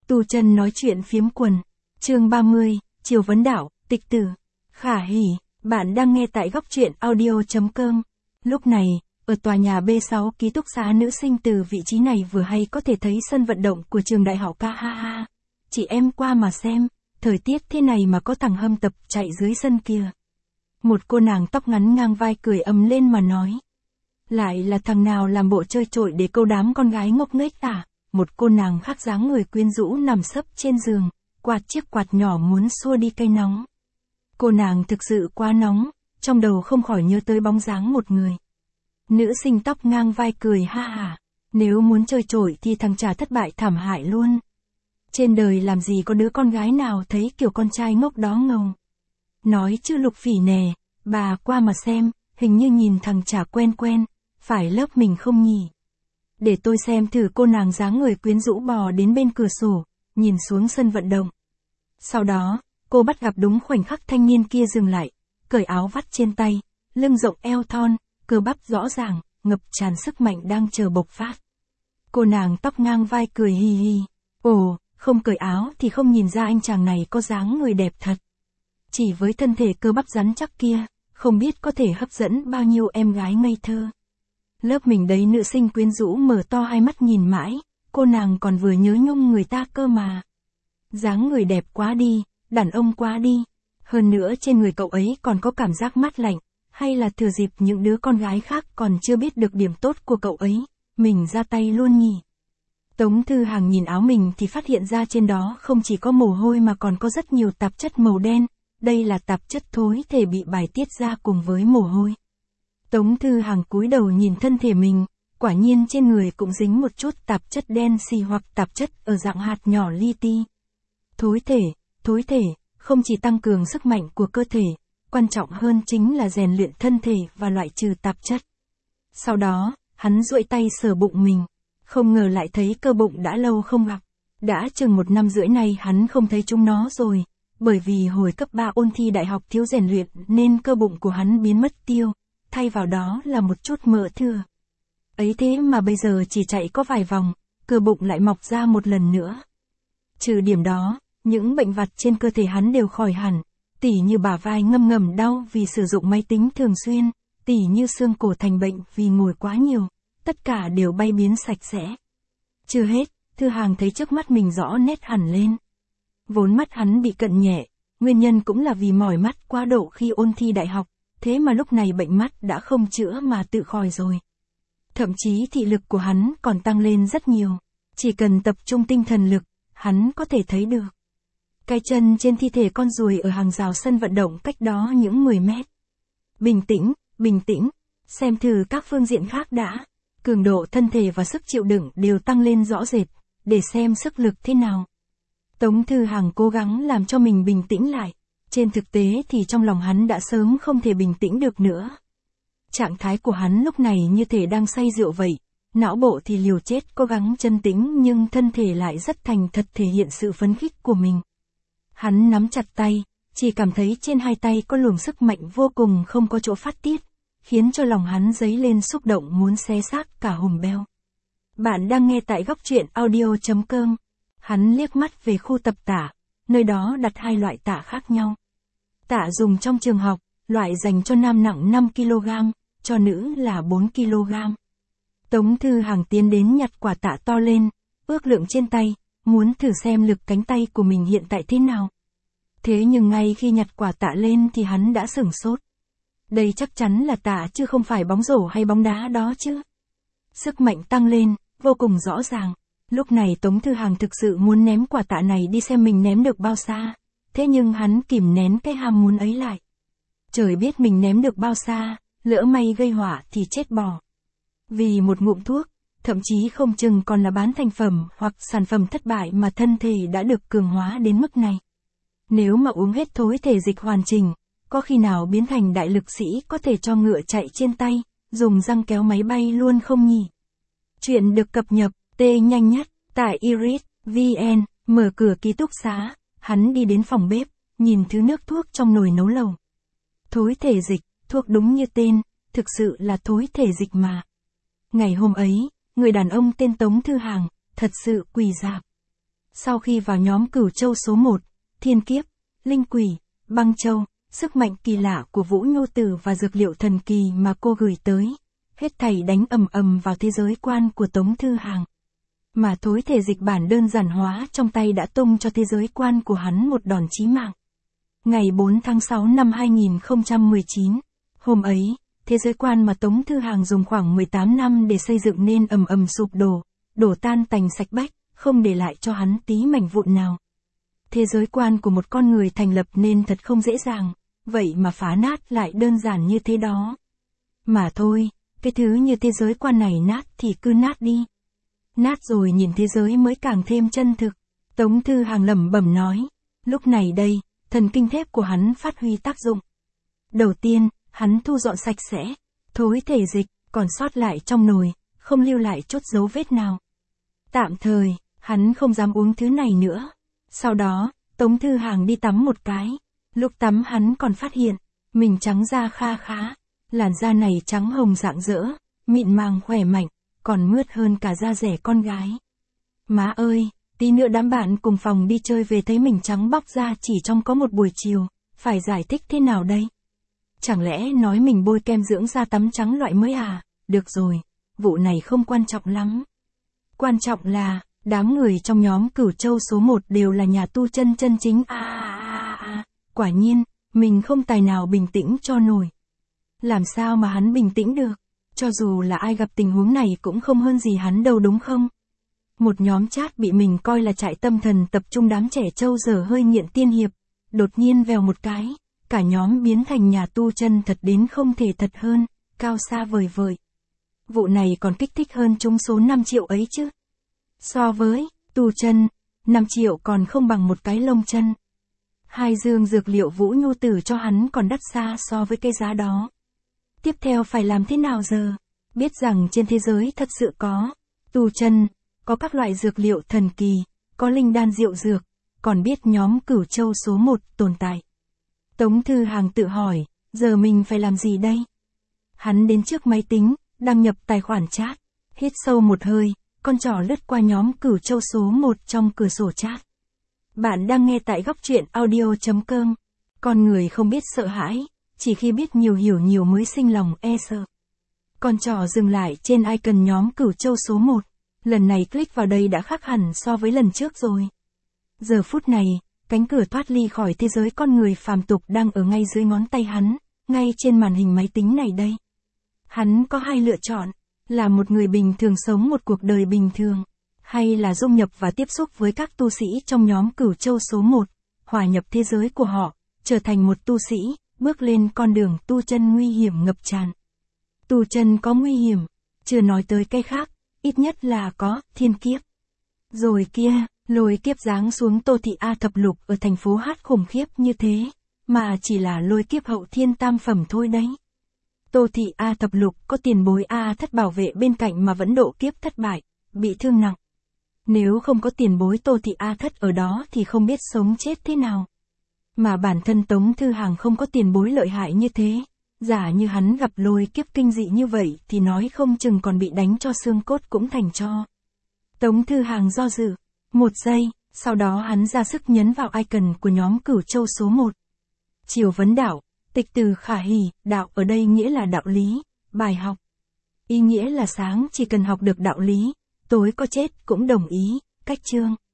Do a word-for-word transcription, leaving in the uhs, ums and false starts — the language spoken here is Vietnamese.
Tu chân nói chuyện phiếm quần. Chương ba mươi, Chiều vấn đạo, tịch tử. Khả hỉ, bạn đang nghe tại góc truyện audio chấm com. Lúc này, ở tòa nhà B sáu ký túc xá nữ sinh từ vị trí này vừa hay có thể thấy sân vận động của trường đại học ca ha ha. Chị em qua mà xem, thời tiết thế này mà có thằng hâm tập chạy dưới sân kia. Một cô nàng tóc ngắn ngang vai cười ầm lên mà nói. Lại là thằng nào làm bộ chơi trội để câu đám con gái ngốc nghếch à? Một cô nàng khác dáng người quyến rũ nằm sấp trên giường, quạt chiếc quạt nhỏ muốn xua đi cây nóng. Cô nàng thực sự quá nóng, trong đầu không khỏi nhớ tới bóng dáng một người. Nữ sinh tóc ngang vai cười ha hả, nếu muốn chơi trội thì thằng chả thất bại thảm hại luôn. Trên đời làm gì có đứa con gái nào thấy kiểu con trai ngốc đó ngầu. Nói chứ Lục Phỉ nè, bà qua mà xem, hình như nhìn thằng chả quen quen, phải lớp mình không nhỉ? Để tôi xem thử. Cô nàng dáng người quyến rũ bò đến bên cửa sổ, nhìn xuống sân vận động. Sau đó, cô bắt gặp đúng khoảnh khắc thanh niên kia dừng lại, cởi áo vắt trên tay, lưng rộng eo thon, cơ bắp rõ ràng, ngập tràn sức mạnh đang chờ bộc phát. Cô nàng tóc ngang vai cười hì hì. Ồ, không cởi áo thì không nhìn ra anh chàng này có dáng người đẹp thật. Chỉ với thân thể cơ bắp rắn chắc kia, không biết có thể hấp dẫn bao nhiêu em gái ngây thơ. Lớp mình đấy, nữ sinh quyến rũ mở to hai mắt nhìn mãi, cô nàng còn vừa nhớ nhung người ta cơ mà. Dáng người đẹp quá đi, đàn ông quá đi. Hơn nữa trên người cậu ấy còn có cảm giác mát lạnh, hay là thừa dịp những đứa con gái khác còn chưa biết được điểm tốt của cậu ấy, mình ra tay luôn nhỉ. Tống Thư Hàng nhìn áo mình thì phát hiện ra trên đó không chỉ có mồ hôi mà còn có rất nhiều tạp chất màu đen, đây là tạp chất thối thể bị bài tiết ra cùng với mồ hôi. Tống Thư Hàng cúi đầu nhìn thân thể mình, quả nhiên trên người cũng dính một chút tạp chất đen xì hoặc tạp chất ở dạng hạt nhỏ li ti. Thối thể, thối thể, không chỉ tăng cường sức mạnh của cơ thể, quan trọng hơn chính là rèn luyện thân thể và loại trừ tạp chất. Sau đó, hắn duỗi tay sờ bụng mình, không ngờ lại thấy cơ bụng đã lâu không gặp. Đã chừng một năm rưỡi nay hắn không thấy chúng nó rồi, bởi vì hồi cấp ba ôn thi đại học thiếu rèn luyện nên cơ bụng của hắn biến mất tiêu. Thay vào đó là một chút mỡ thừa. Ấy thế mà bây giờ chỉ chạy có vài vòng, cơ bụng lại mọc ra một lần nữa. Trừ điểm đó, những bệnh vặt trên cơ thể hắn đều khỏi hẳn, tỉ như bả vai ngâm ngầm đau vì sử dụng máy tính thường xuyên, tỉ như xương cổ thành bệnh vì ngồi quá nhiều, tất cả đều bay biến sạch sẽ. Chưa hết, Thư Hàng thấy trước mắt mình rõ nét hẳn lên. Vốn mắt hắn bị cận nhẹ, nguyên nhân cũng là vì mỏi mắt quá độ khi ôn thi đại học. Thế mà lúc này bệnh mắt đã không chữa mà tự khỏi rồi. Thậm chí thị lực của hắn còn tăng lên rất nhiều. Chỉ cần tập trung tinh thần lực, hắn có thể thấy được. Cái chân trên thi thể con ruồi ở hàng rào sân vận động cách đó những mười mét. Bình tĩnh, bình tĩnh, xem thử các phương diện khác đã. Cường độ thân thể và sức chịu đựng đều tăng lên rõ rệt, để xem sức lực thế nào. Tống Thư Hàng cố gắng làm cho mình bình tĩnh lại. Trên thực tế thì trong lòng hắn đã sớm không thể bình tĩnh được nữa. Trạng thái của hắn lúc này như thể đang say rượu vậy, não bộ thì liều chết cố gắng chân tĩnh nhưng thân thể lại rất thành thật thể hiện sự phấn khích của mình. Hắn nắm chặt tay, chỉ cảm thấy trên hai tay có luồng sức mạnh vô cùng không có chỗ phát tiết, khiến cho lòng hắn dấy lên xúc động muốn xé xác cả hùm beo. Bạn đang nghe tại góc truyện audio chấm com. Hắn liếc mắt về khu tập tạ. Nơi đó đặt hai loại tạ khác nhau. Tạ dùng trong trường học, loại dành cho nam nặng năm ki lô gam, cho nữ là bốn ki lô gam. Tống Thư Hàng tiến đến nhặt quả tạ to lên, ước lượng trên tay, muốn thử xem lực cánh tay của mình hiện tại thế nào. Thế nhưng ngay khi nhặt quả tạ lên thì hắn đã sửng sốt. Đây chắc chắn là tạ chứ không phải bóng rổ hay bóng đá đó chứ. Sức mạnh tăng lên, vô cùng rõ ràng. Lúc này Tống Thư Hàng thực sự muốn ném quả tạ này đi xem mình ném được bao xa. Thế nhưng hắn kìm nén cái ham muốn ấy lại. Trời biết mình ném được bao xa, lỡ may gây họa thì chết bò. Vì một ngụm thuốc, thậm chí không chừng còn là bán thành phẩm hoặc sản phẩm thất bại mà thân thể đã được cường hóa đến mức này. Nếu mà uống hết thối thể dịch hoàn chỉnh, có khi nào biến thành đại lực sĩ có thể cho ngựa chạy trên tay, dùng răng kéo máy bay luôn không nhỉ? Chuyện được cập nhật T nhanh nhất, tại iris chấm vn, mở cửa ký túc xá, hắn đi đến phòng bếp, nhìn thứ nước thuốc trong nồi nấu lẩu. Thối thể dịch, thuốc đúng như tên, thực sự là thối thể dịch mà. Ngày hôm ấy, người đàn ông tên Tống Thư Hàng, thật sự quỳ rạp. Sau khi vào nhóm Cửu Châu số một, thiên kiếp, linh quỷ, băng châu, sức mạnh kỳ lạ của Vũ Nhu Tử và dược liệu thần kỳ mà cô gửi tới, hết thảy đánh ầm ầm vào thế giới quan của Tống Thư Hàng. Mà thối thể dịch bản đơn giản hóa trong tay đã tung cho thế giới quan của hắn một đòn chí mạng. Ngày bốn tháng sáu năm hai nghìn không trăm mười chín, hôm ấy, thế giới quan mà Tống Thư Hàng dùng khoảng mười tám năm để xây dựng nên ầm ầm sụp đổ, đổ tan tành sạch bách, không để lại cho hắn tí mảnh vụn nào. Thế giới quan của một con người thành lập nên thật không dễ dàng, vậy mà phá nát lại đơn giản như thế đó. Mà thôi, cái thứ như thế giới quan này nát thì cứ nát đi. Nát rồi nhìn thế giới mới càng thêm chân thực. Tống Thư Hàng lẩm bẩm nói. Lúc này đây, thần kinh thép của hắn phát huy tác dụng. Đầu tiên, hắn thu dọn sạch sẽ, thối thể dịch, còn sót lại trong nồi, không lưu lại chút dấu vết nào. Tạm thời, hắn không dám uống thứ này nữa. Sau đó, Tống Thư Hàng đi tắm một cái. Lúc tắm hắn còn phát hiện, mình trắng da kha khá. Làn da này trắng hồng rạng rỡ, mịn màng khỏe mạnh, còn mướt hơn cả da rẻ con gái. Má ơi, tí nữa đám bạn cùng phòng đi chơi về thấy mình trắng bóc da chỉ trong có một buổi chiều, phải giải thích thế nào đây? Chẳng lẽ nói mình bôi kem dưỡng da tắm trắng loại mới à? Được rồi, vụ này không quan trọng lắm. Quan trọng là, đám người trong nhóm Cửu Châu số một đều là nhà tu chân chân chính. À, à, à, à, quả nhiên, mình không tài nào bình tĩnh cho nổi. Làm sao mà hắn bình tĩnh được? Cho dù là ai gặp tình huống này cũng không hơn gì hắn đâu đúng không? Một nhóm chat bị mình coi là trại tâm thần tập trung đám trẻ trâu dở hơi nghiện tiên hiệp, đột nhiên vèo một cái, cả nhóm biến thành nhà tu chân thật đến không thể thật hơn, cao xa vời vợi. Vụ này còn kích thích hơn trúng số năm triệu ấy chứ. So với tu chân, năm triệu còn không bằng một cái lông chân. Hai dương dược liệu Vũ Nhu Tử cho hắn còn đắt xa so với cái giá đó. Tiếp theo phải làm thế nào giờ? Biết rằng trên thế giới thật sự có tu chân, có các loại dược liệu thần kỳ, có linh đan diệu dược, còn biết nhóm Cửu Châu số một tồn tại. Tống Thư Hàng tự hỏi, giờ mình phải làm gì đây? Hắn đến trước máy tính, đăng nhập tài khoản chat, hít sâu một hơi, con trỏ lướt qua nhóm Cửu Châu số một trong cửa sổ chat. Bạn đang nghe tại góc truyện audio chấm com. Con người không biết sợ hãi, chỉ khi biết nhiều hiểu nhiều mới sinh lòng e sợ. Con trỏ dừng lại trên icon nhóm Cửu Châu số một. Lần này click vào đây đã khác hẳn so với lần trước rồi. Giờ phút này, cánh cửa thoát ly khỏi thế giới con người phàm tục đang ở ngay dưới ngón tay hắn, ngay trên màn hình máy tính này đây. Hắn có hai lựa chọn, là một người bình thường sống một cuộc đời bình thường, hay là dung nhập và tiếp xúc với các tu sĩ trong nhóm Cửu Châu số một, hòa nhập thế giới của họ, trở thành một tu sĩ, bước lên con đường tu chân nguy hiểm ngập tràn. Tu chân có nguy hiểm, chưa nói tới cái khác, ít nhất là có thiên kiếp. Rồi kia, lôi kiếp giáng xuống Tô Thị A thập lục ở thành phố Hát khủng khiếp như thế, mà chỉ là lôi kiếp hậu thiên tam phẩm thôi đấy. Tô Thị A thập lục có tiền bối A thất bảo vệ bên cạnh mà vẫn độ kiếp thất bại, bị thương nặng. Nếu không có tiền bối Tô Thị A thất ở đó thì không biết sống chết thế nào. Mà bản thân Tống Thư Hàng không có tiền bối lợi hại như thế. Giả như hắn gặp lôi kiếp kinh dị như vậy thì nói không chừng còn bị đánh cho xương cốt cũng thành tro. Tống Thư Hàng do dự. Một giây, sau đó hắn ra sức nhấn vào icon của nhóm Cửu Châu số một. Chiều vấn đạo, tịch từ khả hỷ, đạo ở đây nghĩa là đạo lý, bài học. Ý nghĩa là sáng chỉ cần học được đạo lý, tối có chết cũng đồng ý, cách chương.